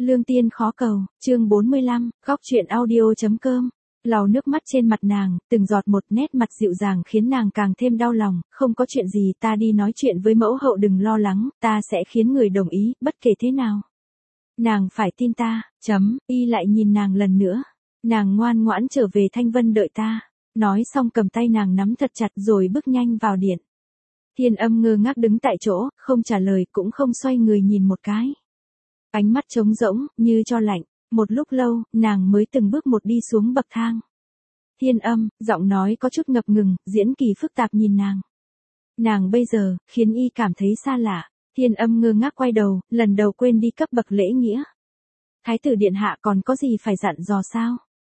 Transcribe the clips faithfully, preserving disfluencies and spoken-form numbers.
Lương tiên khó cầu, chương bốn mươi lăm, góc chuyện audio.com. Lau nước mắt trên mặt nàng, từng giọt một, nét mặt dịu dàng khiến nàng càng thêm đau lòng. Không có chuyện gì, ta đi nói chuyện với mẫu hậu, đừng lo lắng, ta sẽ khiến người đồng ý, bất kể thế nào. Nàng phải tin ta, chấm, y lại nhìn nàng lần nữa. Nàng ngoan ngoãn trở về Thanh Vân đợi ta. Nói xong cầm tay nàng nắm thật chặt rồi bước nhanh vào điện. Thiên Âm ngơ ngác đứng tại chỗ, không trả lời cũng không xoay người nhìn một cái. Ánh mắt trống rỗng, như cho lạnh. Một lúc lâu, nàng mới từng bước một đi xuống bậc thang. Thiên Âm, giọng nói có chút ngập ngừng, diễn kỳ phức tạp nhìn nàng. Nàng bây giờ, khiến y cảm thấy xa lạ. Thiên Âm ngơ ngác quay đầu, lần đầu quên đi cấp bậc lễ nghĩa. Thái tử điện hạ còn có gì phải dặn dò sao?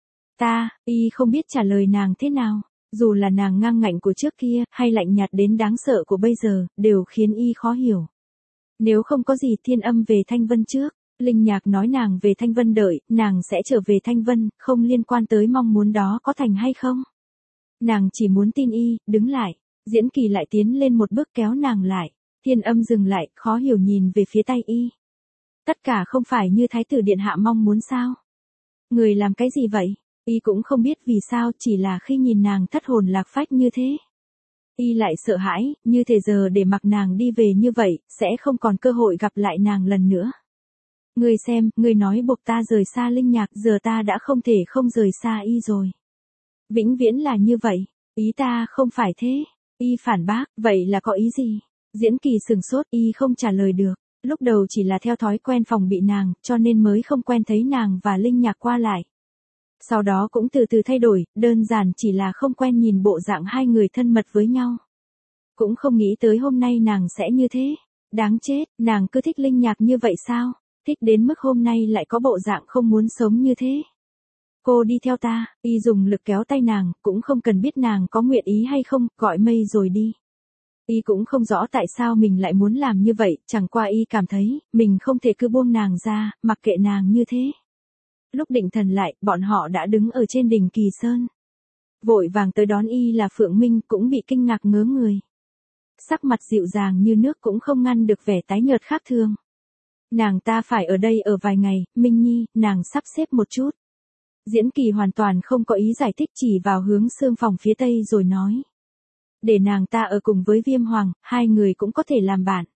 Ta, y không biết trả lời nàng thế nào. Dù là nàng ngang ngạnh của trước kia, hay lạnh nhạt đến đáng sợ của bây giờ, đều khiến y khó hiểu. Nếu không có gì, Thiên Âm về Thanh Vân trước. Linh Nhạc nói nàng về Thanh Vân đợi, nàng sẽ trở về Thanh Vân, không liên quan tới mong muốn đó có thành hay không. Nàng chỉ muốn tin y, đứng lại. Diễn kỳ lại tiến lên một bước kéo nàng lại. Thiên Âm dừng lại, khó hiểu nhìn về phía tay y. Tất cả không phải như Thái tử điện hạ mong muốn sao? Người làm cái gì vậy? Y cũng không biết vì sao, chỉ là khi nhìn nàng thất hồn lạc phách như thế. Y lại sợ hãi, như thể giờ để mặc nàng đi về như vậy, sẽ không còn cơ hội gặp lại nàng lần nữa. Ngươi xem, ngươi nói buộc ta rời xa Linh Nhạc, giờ ta đã không thể không rời xa y rồi. Vĩnh viễn là như vậy, ý ta không phải thế. Y phản bác, vậy là có ý gì? Diễn kỳ sừng sốt, y không trả lời được. Lúc đầu chỉ là theo thói quen phòng bị nàng, cho nên mới không quen thấy nàng và Linh Nhạc qua lại. Sau đó cũng từ từ thay đổi, đơn giản chỉ là không quen nhìn bộ dạng hai người thân mật với nhau. Cũng không nghĩ tới hôm nay nàng sẽ như thế. Đáng chết, nàng cứ thích Linh Nhạc như vậy sao? Thích đến mức hôm nay lại có bộ dạng không muốn sống như thế. Cô đi theo ta, y dùng lực kéo tay nàng, cũng không cần biết nàng có nguyện ý hay không, gọi mây rồi đi. Y cũng không rõ tại sao mình lại muốn làm như vậy, chẳng qua y cảm thấy, mình không thể cứ buông nàng ra, mặc kệ nàng như thế. Lúc định thần lại, bọn họ đã đứng ở trên đỉnh Kỳ Sơn. Vội vàng tới đón y là Phượng Minh, cũng bị kinh ngạc ngớ người. Sắc mặt dịu dàng như nước cũng không ngăn được vẻ tái nhợt khác thường. Nàng ta phải ở đây ở vài ngày, Minh Nhi, nàng sắp xếp một chút. Diễn kỳ hoàn toàn không có ý giải thích, chỉ vào hướng xương phòng phía tây rồi nói. Để nàng ta ở cùng với Viêm Hoàng, hai người cũng có thể làm bạn.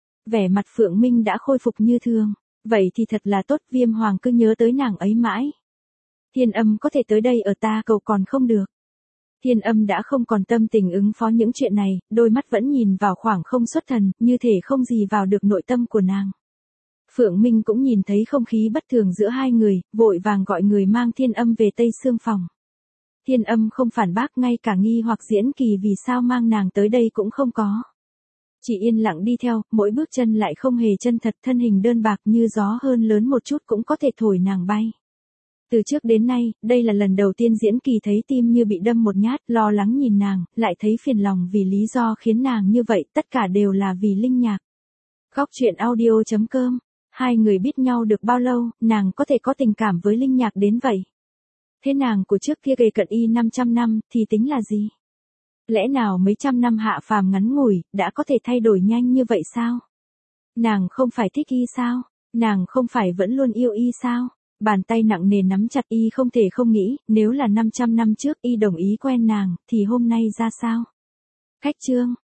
Vẻ mặt Phượng Minh đã khôi phục như thường. Vậy thì thật là tốt, Viêm Hoàng cứ nhớ tới nàng ấy mãi. Thiên Âm có thể tới đây ở ta cầu còn không được. Thiên Âm đã không còn tâm tình ứng phó những chuyện này, đôi mắt vẫn nhìn vào khoảng không xuất thần, như thể không gì vào được nội tâm của nàng. Phượng Minh cũng nhìn thấy không khí bất thường giữa hai người, vội vàng gọi người mang Thiên Âm về Tây Sương phòng. Thiên Âm không phản bác, ngay cả nghi hoặc diễn kỳ vì sao mang nàng tới đây cũng không có. Chỉ yên lặng đi theo, mỗi bước chân lại không hề chân thật, thân hình đơn bạc như gió hơn lớn một chút cũng có thể thổi nàng bay. Từ trước đến nay, đây là lần đầu tiên diễn kỳ thấy tim như bị đâm một nhát, lo lắng nhìn nàng, lại thấy phiền lòng vì lý do khiến nàng như vậy, tất cả đều là vì Linh Nhạc. Góc chuyện audio.com. Hai người biết nhau được bao lâu, nàng có thể có tình cảm với Linh Nhạc đến vậy? Thế nàng của trước kia kề cận y năm trăm năm, thì tính là gì? Lẽ nào mấy trăm năm hạ phàm ngắn ngủi, đã có thể thay đổi nhanh như vậy sao? Nàng không phải thích y sao? Nàng không phải vẫn luôn yêu y sao? Bàn tay nặng nề nắm chặt, y không thể không nghĩ, nếu là năm trăm năm trước y đồng ý quen nàng, thì hôm nay ra sao? Khách trương,